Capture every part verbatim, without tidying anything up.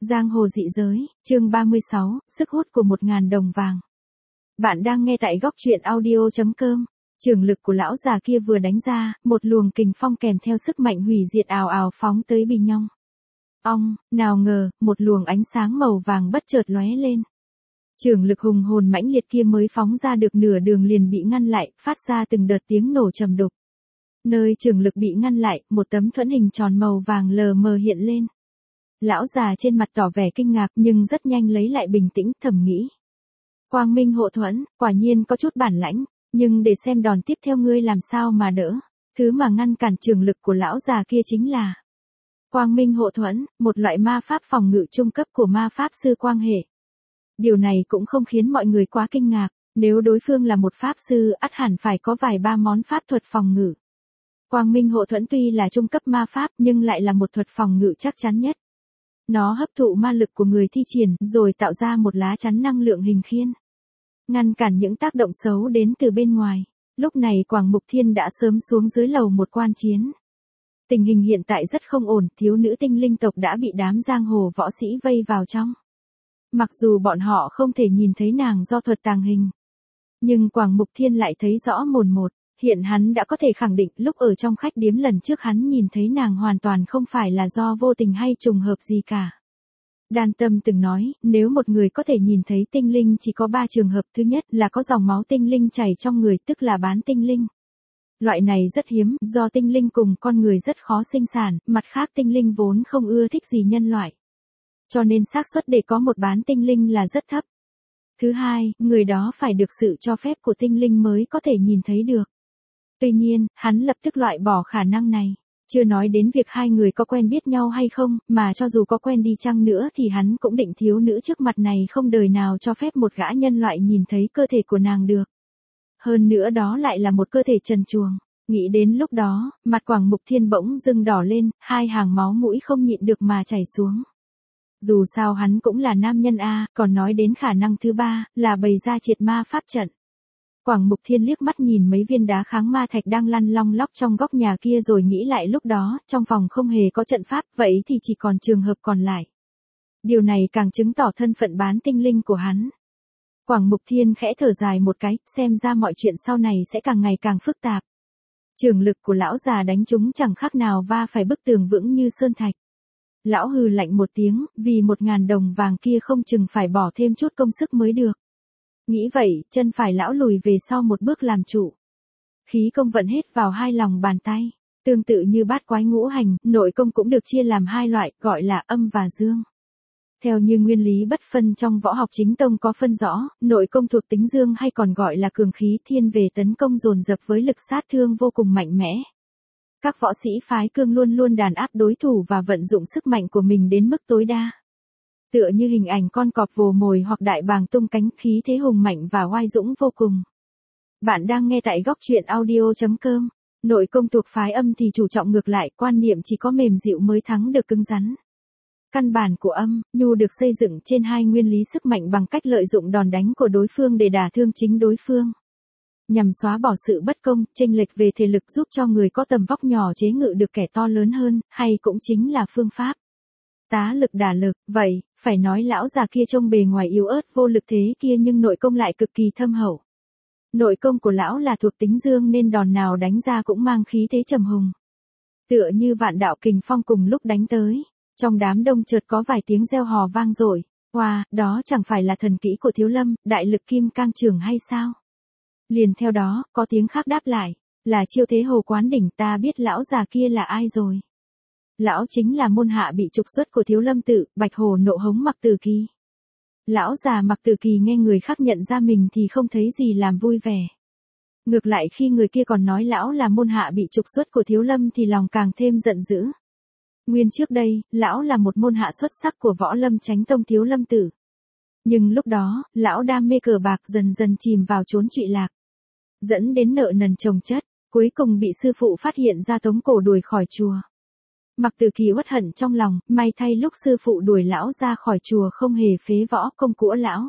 Giang hồ dị giới, chương ba mươi sáu, sức hút của một ngàn đồng vàng. Bạn đang nghe tại góc truyện audio chấm com. Trường lực của lão già kia vừa đánh ra, một luồng kình phong kèm theo sức mạnh hủy diệt ào ào phóng tới Bình Nhong. Ong, nào ngờ, một luồng ánh sáng màu vàng bất chợt lóe lên. Trường lực hùng hồn mãnh liệt kia mới phóng ra được nửa đường liền bị ngăn lại, phát ra từng đợt tiếng nổ trầm đục. Nơi trường lực bị ngăn lại, một tấm thuẫn hình tròn màu vàng lờ mờ hiện lên. Lão già trên mặt tỏ vẻ kinh ngạc nhưng rất nhanh lấy lại bình tĩnh, thầm nghĩ. Quang minh hộ thuẫn, quả nhiên có chút bản lãnh, nhưng để xem đòn tiếp theo ngươi làm sao mà đỡ. Thứ mà ngăn cản trường lực của lão già kia chính là Quang minh hộ thuẫn, một loại ma pháp phòng ngự trung cấp của ma pháp sư Quang hệ. Điều này cũng không khiến mọi người quá kinh ngạc, nếu đối phương là một pháp sư ắt hẳn phải có vài ba món pháp thuật phòng ngự. Quang minh hộ thuẫn tuy là trung cấp ma pháp nhưng lại là một thuật phòng ngự chắc chắn nhất. Nó hấp thụ ma lực của người thi triển rồi tạo ra một lá chắn năng lượng hình khiên, ngăn cản những tác động xấu đến từ bên ngoài. Lúc này Quảng Mục Thiên đã sớm xuống dưới lầu một quan chiến. Tình hình hiện tại rất không ổn, thiếu nữ tinh linh tộc đã bị đám giang hồ võ sĩ vây vào trong. Mặc dù bọn họ không thể nhìn thấy nàng do thuật tàng hình, nhưng Quảng Mục Thiên lại thấy rõ mồn một. Hiện hắn đã có thể khẳng định lúc ở trong khách điếm lần trước hắn nhìn thấy nàng hoàn toàn không phải là do vô tình hay trùng hợp gì cả. Đan Tâm từng nói, nếu một người có thể nhìn thấy tinh linh chỉ có ba trường hợp. Thứ nhất là có dòng máu tinh linh chảy trong người, tức là bán tinh linh. Loại này rất hiếm, do tinh linh cùng con người rất khó sinh sản, mặt khác tinh linh vốn không ưa thích gì nhân loại. Cho nên xác suất để có một bán tinh linh là rất thấp. Thứ hai, người đó phải được sự cho phép của tinh linh mới có thể nhìn thấy được. Tuy nhiên, hắn lập tức loại bỏ khả năng này. Chưa nói đến việc hai người có quen biết nhau hay không, mà cho dù có quen đi chăng nữa thì hắn cũng định thiếu nữ trước mặt này không đời nào cho phép một gã nhân loại nhìn thấy cơ thể của nàng được. Hơn nữa đó lại là một cơ thể trần truồng. Nghĩ đến lúc đó, mặt Quảng Mục Thiên bỗng dưng đỏ lên, hai hàng máu mũi không nhịn được mà chảy xuống. Dù sao hắn cũng là nam nhân a, còn nói đến khả năng thứ ba, là bày ra triệt ma pháp trận. Quảng Mục Thiên liếc mắt nhìn mấy viên đá kháng ma thạch đang lăn long lóc trong góc nhà kia rồi nghĩ lại lúc đó, trong phòng không hề có trận pháp, vậy thì chỉ còn trường hợp còn lại. Điều này càng chứng tỏ thân phận bán tinh linh của hắn. Quảng Mục Thiên khẽ thở dài một cái, xem ra mọi chuyện sau này sẽ càng ngày càng phức tạp. Trường lực của lão già đánh chúng chẳng khác nào va phải bức tường vững như sơn thạch. Lão hừ lạnh một tiếng, vì một ngàn đồng vàng kia không chừng phải bỏ thêm chút công sức mới được. Nghĩ vậy, chân phải lão lùi về sau một bước làm trụ. Khí công vận hết vào hai lòng bàn tay. Tương tự như bát quái ngũ hành, nội công cũng được chia làm hai loại, gọi là âm và dương. Theo như nguyên lý bất phân trong võ học chính tông có phân rõ, nội công thuộc tính dương hay còn gọi là cường khí thiên về tấn công dồn dập với lực sát thương vô cùng mạnh mẽ. Các võ sĩ phái cương luôn luôn đàn áp đối thủ và vận dụng sức mạnh của mình đến mức tối đa. Tựa như hình ảnh con cọp vồ mồi hoặc đại bàng tung cánh, khí thế hùng mạnh và oai dũng vô cùng. Bạn đang nghe tại góc truyện audio chấm com. Nội công thuộc phái âm thì chủ trọng ngược lại, quan niệm chỉ có mềm dịu mới thắng được cứng rắn. Căn bản của âm, nhu được xây dựng trên hai nguyên lý sức mạnh bằng cách lợi dụng đòn đánh của đối phương để đả thương chính đối phương. Nhằm xóa bỏ sự bất công, chênh lệch về thể lực giúp cho người có tầm vóc nhỏ chế ngự được kẻ to lớn hơn, hay cũng chính là phương pháp tá lực đả lực. Vậy, phải nói lão già kia trông bề ngoài yếu ớt vô lực thế kia nhưng nội công lại cực kỳ thâm hậu. Nội công của lão là thuộc tính dương nên đòn nào đánh ra cũng mang khí thế trầm hùng. Tựa như vạn đạo kình phong cùng lúc đánh tới. Trong đám đông chợt có vài tiếng reo hò vang dội. Wow, đó chẳng phải là thần kỹ của Thiếu Lâm, đại lực kim cang trường hay sao? Liền theo đó, có tiếng khác đáp lại. Là chiêu thế Hồ Quán Đỉnh, ta biết lão già kia là ai rồi. Lão chính là môn hạ bị trục xuất của Thiếu Lâm tự, Bạch Hồ nộ hống Mặc Tử Kỳ. Lão già Mặc Tử Kỳ nghe người khác nhận ra mình thì không thấy gì làm vui vẻ. Ngược lại khi người kia còn nói lão là môn hạ bị trục xuất của Thiếu Lâm thì lòng càng thêm giận dữ. Nguyên trước đây, lão là một môn hạ xuất sắc của Võ Lâm Chánh Tông Thiếu Lâm tự. Nhưng lúc đó, lão đam mê cờ bạc dần dần chìm vào chốn trụy lạc. Dẫn đến nợ nần chồng chất, cuối cùng bị sư phụ phát hiện ra tống cổ đuổi khỏi chùa. Mặc Tử Kỳ uất hận trong lòng, may thay lúc sư phụ đuổi lão ra khỏi chùa không hề phế võ công của lão.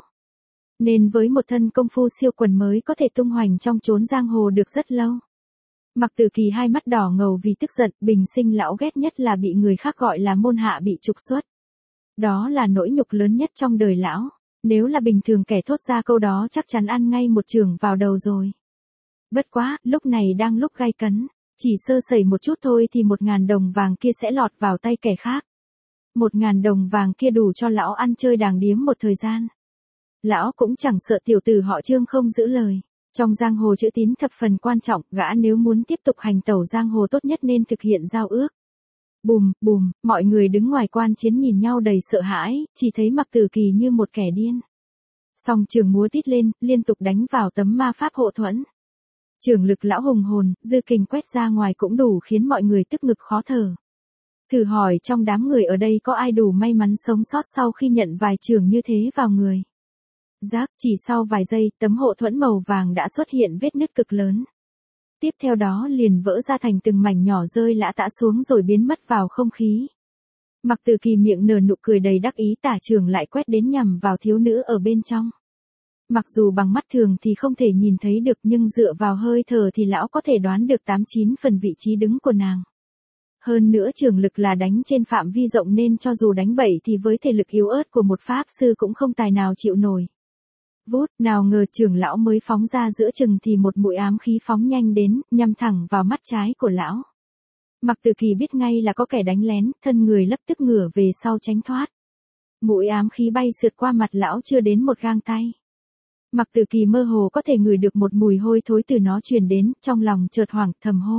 Nên với một thân công phu siêu quần mới có thể tung hoành trong chốn giang hồ được rất lâu. Mặc Tử Kỳ hai mắt đỏ ngầu vì tức giận, bình sinh lão ghét nhất là bị người khác gọi là môn hạ bị trục xuất. Đó là nỗi nhục lớn nhất trong đời lão. Nếu là bình thường kẻ thốt ra câu đó chắc chắn ăn ngay một chưởng vào đầu rồi. Bất quá, lúc này đang lúc gay cấn. Chỉ sơ sẩy một chút thôi thì một ngàn đồng vàng kia sẽ lọt vào tay kẻ khác. Một ngàn đồng vàng kia đủ cho lão ăn chơi đàng điếm một thời gian. Lão cũng chẳng sợ tiểu tử họ Trương không giữ lời. Trong giang hồ chữ tín thập phần quan trọng, gã nếu muốn tiếp tục hành tẩu giang hồ tốt nhất nên thực hiện giao ước. Bùm, bùm, mọi người đứng ngoài quan chiến nhìn nhau đầy sợ hãi, chỉ thấy Mặc Tử Kỳ như một kẻ điên. Song trường múa tít lên, liên tục đánh vào tấm ma pháp hộ thuẫn. Trường lực lão hùng hồn, dư kình quét ra ngoài cũng đủ khiến mọi người tức ngực khó thở. Thử hỏi trong đám người ở đây có ai đủ may mắn sống sót sau khi nhận vài trường như thế vào người. Rác, chỉ sau vài giây, tấm hộ thuẫn màu vàng đã xuất hiện vết nứt cực lớn. Tiếp theo đó liền vỡ ra thành từng mảnh nhỏ rơi lã tã xuống rồi biến mất vào không khí. Mặc Tử Kỳ miệng nở nụ cười đầy đắc ý, tả trường lại quét đến nhằm vào thiếu nữ ở bên trong. Mặc dù bằng mắt thường thì không thể nhìn thấy được nhưng dựa vào hơi thở thì lão có thể đoán được tám chín phần vị trí đứng của nàng. Hơn nữa trường lực là đánh trên phạm vi rộng nên cho dù đánh bậy thì với thể lực yếu ớt của một pháp sư cũng không tài nào chịu nổi. Vút, nào ngờ trưởng lão mới phóng ra giữa chừng thì một mũi ám khí phóng nhanh đến, nhằm thẳng vào mắt trái của lão. Mặc Tử Kỳ biết ngay là có kẻ đánh lén, thân người lập tức ngửa về sau tránh thoát. Mũi ám khí bay sượt qua mặt lão chưa đến một gang tay. Mặc Tử Kỳ mơ hồ có thể ngửi được một mùi hôi thối từ nó truyền đến, trong lòng chợt hoảng thầm hô.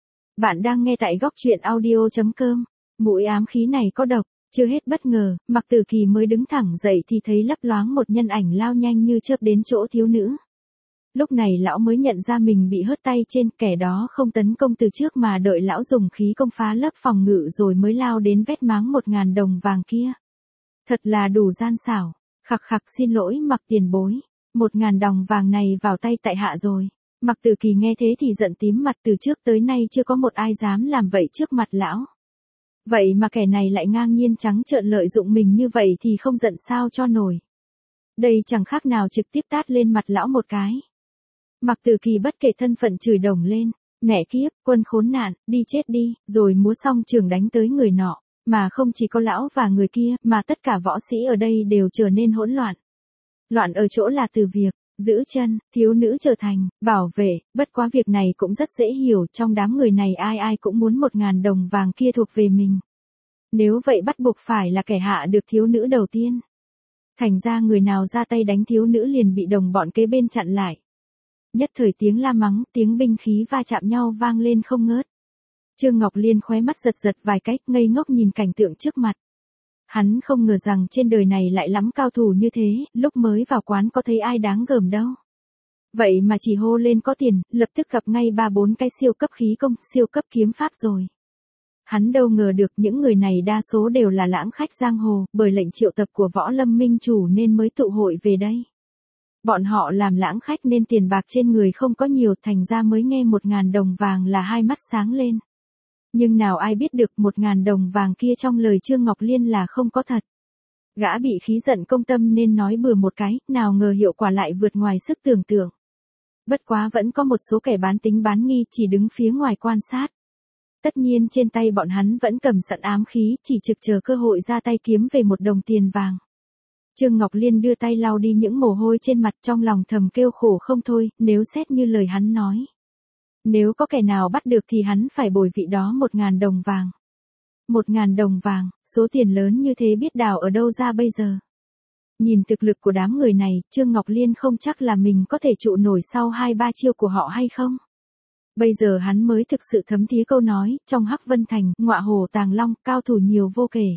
Bạn đang nghe tại góc truyện audio chấm com. Mũi ám khí này có độc. Chưa hết bất ngờ, Mặc Tử Kỳ mới đứng thẳng dậy thì thấy lấp loáng một nhân ảnh lao nhanh như chớp đến chỗ thiếu nữ. Lúc này lão mới nhận ra mình bị hớt tay trên, kẻ đó không tấn công từ trước mà đợi lão dùng khí công phá lớp phòng ngự rồi mới lao đến vét máng một ngàn đồng vàng kia. Thật là đủ gian xảo. Khặc khặc, xin lỗi Mặc tiền bối. Một ngàn đồng vàng này vào tay tại hạ rồi. Mặc Tử Kỳ nghe thế thì giận tím mặt, từ trước tới nay chưa có một ai dám làm vậy trước mặt lão. Vậy mà kẻ này lại ngang nhiên trắng trợn lợi dụng mình như vậy thì không giận sao cho nổi. Đây chẳng khác nào trực tiếp tát lên mặt lão một cái. Mặc Tử Kỳ bất kể thân phận chửi đồng lên, mẹ kiếp, quân khốn nạn, đi chết đi, rồi múa xong trường đánh tới người nọ, mà không chỉ có lão và người kia, mà tất cả võ sĩ ở đây đều trở nên hỗn loạn. Loạn ở chỗ là từ việc giữ chân, thiếu nữ trở thành bảo vệ, bất quá việc này cũng rất dễ hiểu, trong đám người này ai ai cũng muốn một ngàn đồng vàng kia thuộc về mình. Nếu vậy bắt buộc phải là kẻ hạ được thiếu nữ đầu tiên. Thành ra người nào ra tay đánh thiếu nữ liền bị đồng bọn kế bên chặn lại. Nhất thời tiếng la mắng, tiếng binh khí va chạm nhau vang lên không ngớt. Trương Ngọc Liên khóe mắt giật giật vài cái, ngây ngốc nhìn cảnh tượng trước mặt. Hắn không ngờ rằng trên đời này lại lắm cao thủ như thế, lúc mới vào quán có thấy ai đáng gờm đâu. Vậy mà chỉ hô lên có tiền, lập tức gặp ngay ba bốn cái siêu cấp khí công, siêu cấp kiếm pháp rồi. Hắn đâu ngờ được những người này đa số đều là lãng khách giang hồ, bởi lệnh triệu tập của Võ Lâm Minh Chủ nên mới tụ hội về đây. Bọn họ làm lãng khách nên tiền bạc trên người không có nhiều, thành ra mới nghe một ngàn đồng vàng là hai mắt sáng lên. Nhưng nào ai biết được một ngàn đồng vàng kia trong lời Trương Ngọc Liên là không có thật. Gã bị khí giận công tâm nên nói bừa một cái, nào ngờ hiệu quả lại vượt ngoài sức tưởng tượng. Bất quá vẫn có một số kẻ bán tính bán nghi chỉ đứng phía ngoài quan sát. Tất nhiên trên tay bọn hắn vẫn cầm sẵn ám khí, chỉ trực chờ cơ hội ra tay kiếm về một đồng tiền vàng. Trương Ngọc Liên đưa tay lau đi những mồ hôi trên mặt, trong lòng thầm kêu khổ không thôi, nếu xét như lời hắn nói. Nếu có kẻ nào bắt được thì hắn phải bồi vị đó một ngàn đồng vàng. Một ngàn đồng vàng, số tiền lớn như thế biết đào ở đâu ra bây giờ. Nhìn thực lực của đám người này, Trương Ngọc Liên không chắc là mình có thể trụ nổi sau hai ba chiêu của họ hay không. Bây giờ hắn mới thực sự thấm thía câu nói, trong Hắc Vân Thành, ngọa hổ tàng long, cao thủ nhiều vô kể.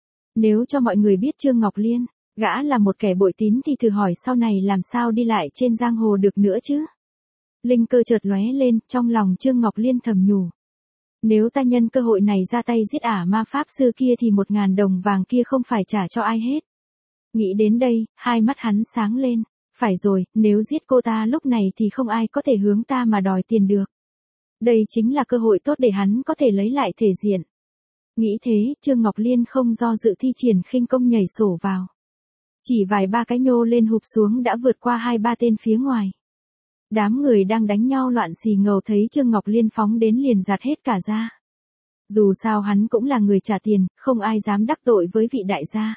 Nếu cho mọi người biết Trương Ngọc Liên, gã là một kẻ bội tín thì thử hỏi sau này làm sao đi lại trên giang hồ được nữa chứ. Linh cơ chợt lóe lên, trong lòng Trương Ngọc Liên thầm nhủ. Nếu ta nhân cơ hội này ra tay giết ả ma pháp sư kia thì một ngàn đồng vàng kia không phải trả cho ai hết. Nghĩ đến đây, hai mắt hắn sáng lên. Phải rồi, nếu giết cô ta lúc này thì không ai có thể hướng ta mà đòi tiền được. Đây chính là cơ hội tốt để hắn có thể lấy lại thể diện. Nghĩ thế, Trương Ngọc Liên không do dự thi triển khinh công nhảy sổ vào. Chỉ vài ba cái nhô lên hụp xuống đã vượt qua hai ba tên phía ngoài. Đám người đang đánh nhau loạn xì ngầu thấy Trương Ngọc Liên phóng đến liền giạt hết cả ra. Dù sao hắn cũng là người trả tiền, không ai dám đắc tội với vị đại gia.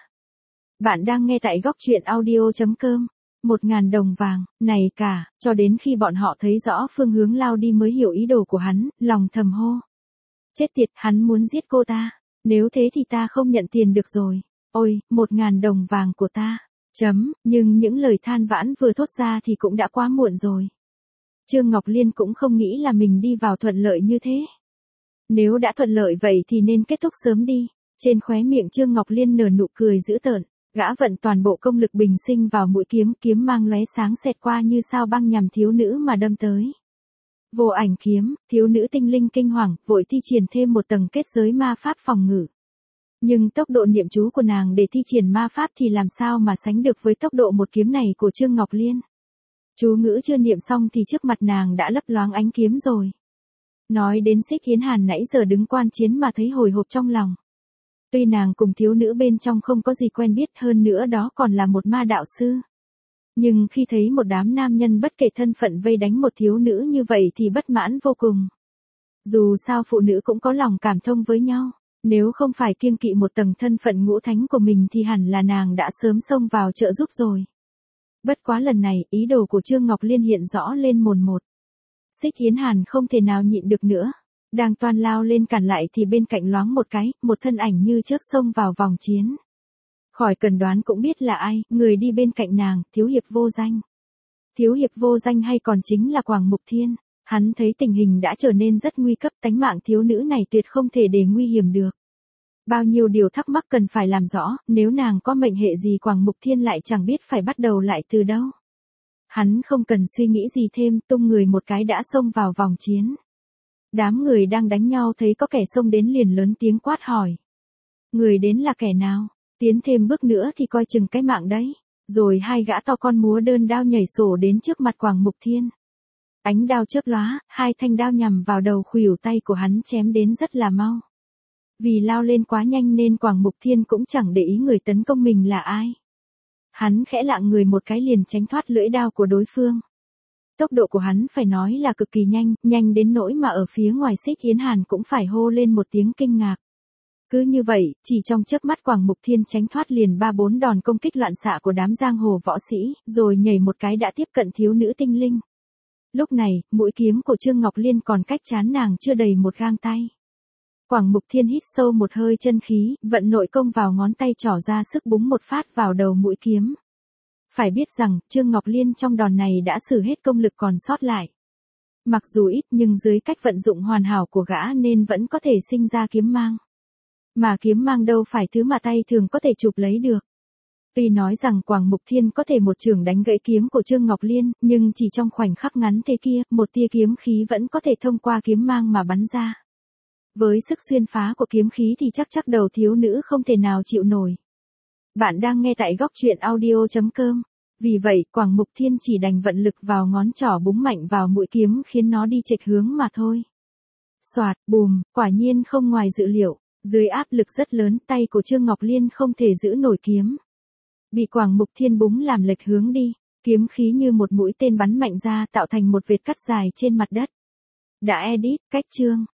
Bạn đang nghe tại góc truyện audio chấm com. Một ngàn đồng vàng, này cả, cho đến khi bọn họ thấy rõ phương hướng lao đi mới hiểu ý đồ của hắn, lòng thầm hô. Chết tiệt, hắn muốn giết cô ta. Nếu thế thì ta không nhận tiền được rồi. Ôi, một ngàn đồng vàng của ta. Chấm, nhưng những lời than vãn vừa thốt ra thì cũng đã quá muộn rồi. Trương Ngọc Liên cũng không nghĩ là mình đi vào thuận lợi như thế. Nếu đã thuận lợi vậy thì nên kết thúc sớm đi. Trên khóe miệng Trương Ngọc Liên nở nụ cười dữ tợn. Gã vận toàn bộ công lực bình sinh vào mũi kiếm, kiếm mang lóe sáng xẹt qua như sao băng nhằm thiếu nữ mà đâm tới. Vô ảnh kiếm, thiếu nữ tinh linh kinh hoàng, vội thi triển thêm một tầng kết giới ma pháp phòng ngự. Nhưng tốc độ niệm chú của nàng để thi triển ma pháp thì làm sao mà sánh được với tốc độ một kiếm này của Trương Ngọc Liên. Chú ngữ chưa niệm xong thì trước mặt nàng đã lấp loáng ánh kiếm rồi. Nói đến Xích Hiến Hàn nãy giờ đứng quan chiến mà thấy hồi hộp trong lòng. Tuy nàng cùng thiếu nữ bên trong không có gì quen biết, hơn nữa đó còn là một ma đạo sư. Nhưng khi thấy một đám nam nhân bất kể thân phận vây đánh một thiếu nữ như vậy thì bất mãn vô cùng. Dù sao phụ nữ cũng có lòng cảm thông với nhau. Nếu không phải kiêng kỵ một tầng thân phận ngũ thánh của mình thì hẳn là nàng đã sớm xông vào trợ giúp rồi. Bất quá lần này, ý đồ của Trương Ngọc Liên hiện rõ lên mồn một. Xích Hiến Hàn không thể nào nhịn được nữa. Đang toan lao lên cản lại thì bên cạnh loáng một cái, một thân ảnh như chớp xông vào vòng chiến. Khỏi cần đoán cũng biết là ai, người đi bên cạnh nàng, Thiếu Hiệp Vô Danh. Thiếu Hiệp Vô Danh hay còn chính là Quảng Mục Thiên. Hắn thấy tình hình đã trở nên rất nguy cấp, tánh mạng thiếu nữ này tuyệt không thể để nguy hiểm được. Bao nhiêu điều thắc mắc cần phải làm rõ, nếu nàng có mệnh hệ gì Quảng Mục Thiên lại chẳng biết phải bắt đầu lại từ đâu. Hắn không cần suy nghĩ gì thêm, tung người một cái đã xông vào vòng chiến. Đám người đang đánh nhau thấy có kẻ xông đến liền lớn tiếng quát hỏi. Người đến là kẻ nào? Tiến thêm bước nữa thì coi chừng cái mạng đấy. Rồi hai gã to con múa đơn đao nhảy sổ đến trước mặt Quảng Mục Thiên. Ánh đao chớp lóa, hai thanh đao nhằm vào đầu khuỷu tay của hắn chém đến rất là mau. Vì lao lên quá nhanh nên Quảng Mục Thiên cũng chẳng để ý người tấn công mình là ai. Hắn khẽ lạng người một cái liền tránh thoát lưỡi đao của đối phương. Tốc độ của hắn phải nói là cực kỳ nhanh, nhanh đến nỗi mà ở phía ngoài Xích Hiến Hàn cũng phải hô lên một tiếng kinh ngạc. Cứ như vậy, chỉ trong chớp mắt Quảng Mục Thiên tránh thoát liền ba bốn đòn công kích loạn xạ của đám giang hồ võ sĩ, rồi nhảy một cái đã tiếp cận thiếu nữ tinh linh. Lúc này, mũi kiếm của Trương Ngọc Liên còn cách trán nàng chưa đầy một gang tay. Quảng Mục Thiên hít sâu một hơi chân khí, vận nội công vào ngón tay trỏ ra sức búng một phát vào đầu mũi kiếm. Phải biết rằng, Trương Ngọc Liên trong đòn này đã sử hết công lực còn sót lại. Mặc dù ít nhưng dưới cách vận dụng hoàn hảo của gã nên vẫn có thể sinh ra kiếm mang. Mà kiếm mang đâu phải thứ mà tay thường có thể chụp lấy được. Tuy nói rằng Quảng Mục Thiên có thể một chưởng đánh gãy kiếm của Trương Ngọc Liên, nhưng chỉ trong khoảnh khắc ngắn thế kia, một tia kiếm khí vẫn có thể thông qua kiếm mang mà bắn ra. Với sức xuyên phá của kiếm khí thì chắc chắc đầu thiếu nữ không thể nào chịu nổi. Bạn đang nghe tại góc truyện audio chấm com. Vì vậy, Quảng Mục Thiên chỉ đành vận lực vào ngón trỏ búng mạnh vào mũi kiếm khiến nó đi chệch hướng mà thôi. Soạt, bùm, quả nhiên không ngoài dự liệu, dưới áp lực rất lớn tay của Trương Ngọc Liên không thể giữ nổi kiếm. Bị Quảng Mục Thiên búng làm lệch hướng đi, kiếm khí như một mũi tên bắn mạnh ra tạo thành một vệt cắt dài trên mặt đất. Đã edit, cách chương.